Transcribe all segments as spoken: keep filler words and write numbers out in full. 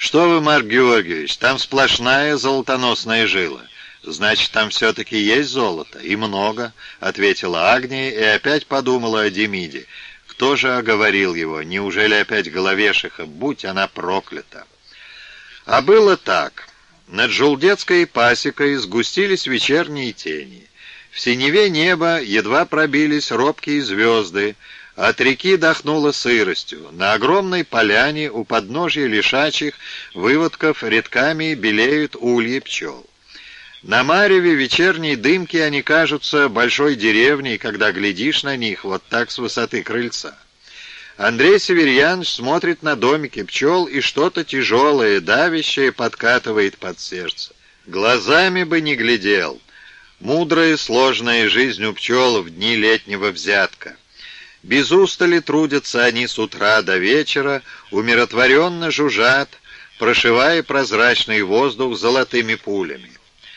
«Что вы, Марк Георгиевич, там сплошная золотоносная жила». «Значит, там все-таки есть золото? И много», — ответила Агния и опять подумала о Демиде. Кто же оговорил его? Неужели опять Головешиха? Будь она проклята! А было так. Над Жулдетской пасекой сгустились вечерние тени. В синеве неба едва пробились робкие звезды, от реки дохнуло сыростью. На огромной поляне у подножья лишачих выводков редками белеют ульи пчел. На мареве вечерней дымки они кажутся большой деревней, когда глядишь на них вот так с высоты крыльца. Андрей Северьянович смотрит на домики пчел, и что-то тяжелое, давящее подкатывает под сердце. Глазами бы не глядел. Мудрая, сложная жизнь у пчел в дни летнего взятка. Без устали трудятся они с утра до вечера, умиротворенно жужжат, прошивая прозрачный воздух золотыми пулями.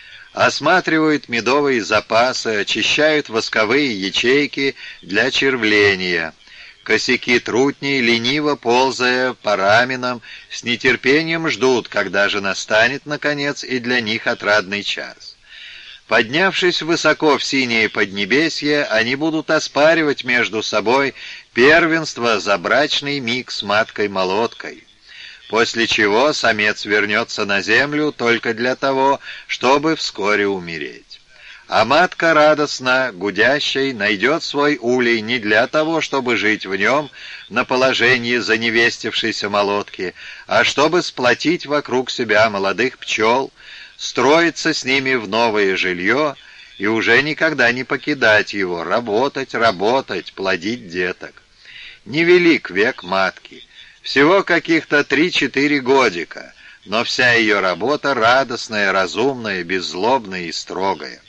Осматривают медовые запасы, очищают восковые ячейки для червления. Косяки трутней, лениво ползая по раминам, с нетерпением ждут, когда же настанет, наконец, и для них отрадный час. Поднявшись высоко в синее поднебесье, они будут оспаривать между собой первенство за брачный миг с маткой-молоткой. После чего самец вернется на землю только для того, чтобы вскоре умереть. А матка радостно, гудящей, найдет свой улей не для того, чтобы жить в нем на положении заневестившейся молотки, а чтобы сплотить вокруг себя молодых пчел, строиться с ними в новое жилье и уже никогда не покидать его, работать, работать, плодить деток. Невелик век матки. Всего каких-то три-четыре годика, но вся ее работа радостная, разумная, беззлобная и строгая.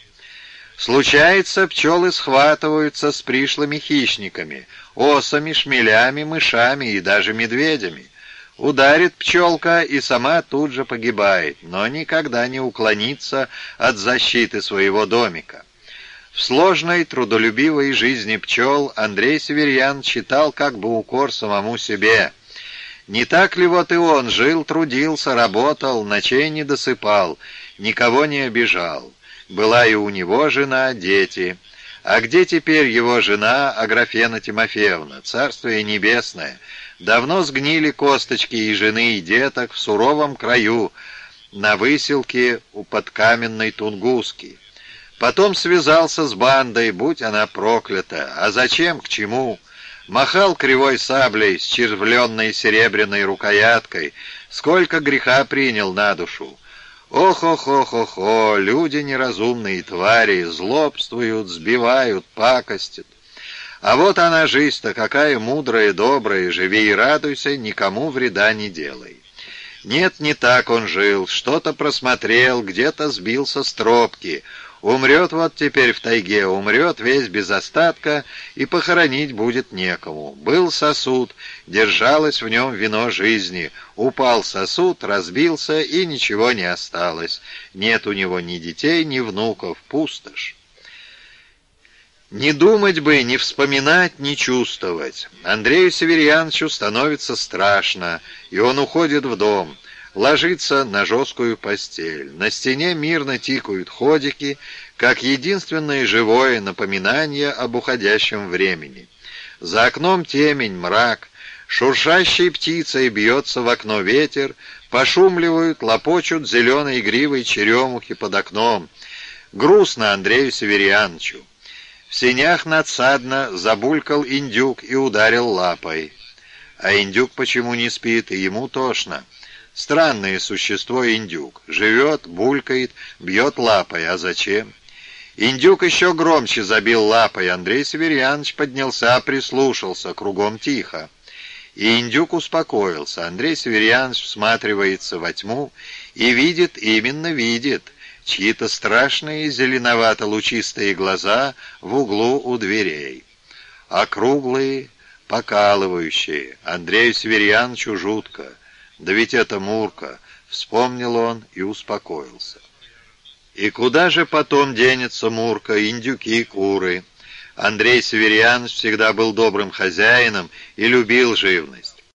Случается, пчелы схватываются с пришлыми хищниками, осами, шмелями, мышами и даже медведями. Ударит пчелка и сама тут же погибает, но никогда не уклонится от защиты своего домика. В сложной, трудолюбивой жизни пчел Андрей Северьян читал как бы укор самому себе. Не так ли вот и он жил, трудился, работал, ночей не досыпал, никого не обижал. Была и у него жена, дети. А где теперь его жена Аграфена Тимофеевна, царствие небесное? Давно сгнили косточки и жены, и деток в суровом краю, на выселке у подкаменной Тунгуски. Потом связался с бандой, будь она проклята. А зачем, к чему? Махал кривой саблей с червленной серебряной рукояткой. Сколько греха принял на душу. Ох-ох-ох-ох-ох, люди неразумные твари, злобствуют, сбивают, пакостят. А вот она жизнь-то какая мудрая, добрая, живи и радуйся, никому вреда не делай. Нет, не так он жил, что-то просмотрел, где-то сбился с тропки. Умрет вот теперь в тайге, умрет весь без остатка, и похоронить будет некому. Был сосуд, держалось в нем вино жизни. Упал сосуд, разбился, и ничего не осталось. Нет у него ни детей, ни внуков, пустошь. Не думать бы, не вспоминать, не чувствовать. Андрею Северьяновичу становится страшно, и он уходит в дом. Ложится на жесткую постель. На стене мирно тикают ходики, как единственное живое напоминание об уходящем времени. За окном темень, мрак, шуршащей птицей бьется в окно ветер, пошумливают, лопочут зеленой гривой черемухи под окном. Грустно Андрею Северьяновичу. В сенях надсадно забулькал индюк и ударил лапой. А индюк почему не спит, и ему тошно. Странное существо индюк. Живет, булькает, бьет лапой. А зачем? Индюк еще громче забил лапой. Андрей Северьянович поднялся, прислушался. Кругом тихо. И индюк успокоился. Андрей Северьянович всматривается во тьму и видит, именно видит, чьи-то страшные зеленовато-лучистые глаза в углу у дверей. Округлые, покалывающие. Андрею Северьяновичу жутко. Да ведь это Мурка, вспомнил он и успокоился. И куда же потом денется Мурка, индюки, куры? Андрей Северьянович всегда был добрым хозяином и любил живность.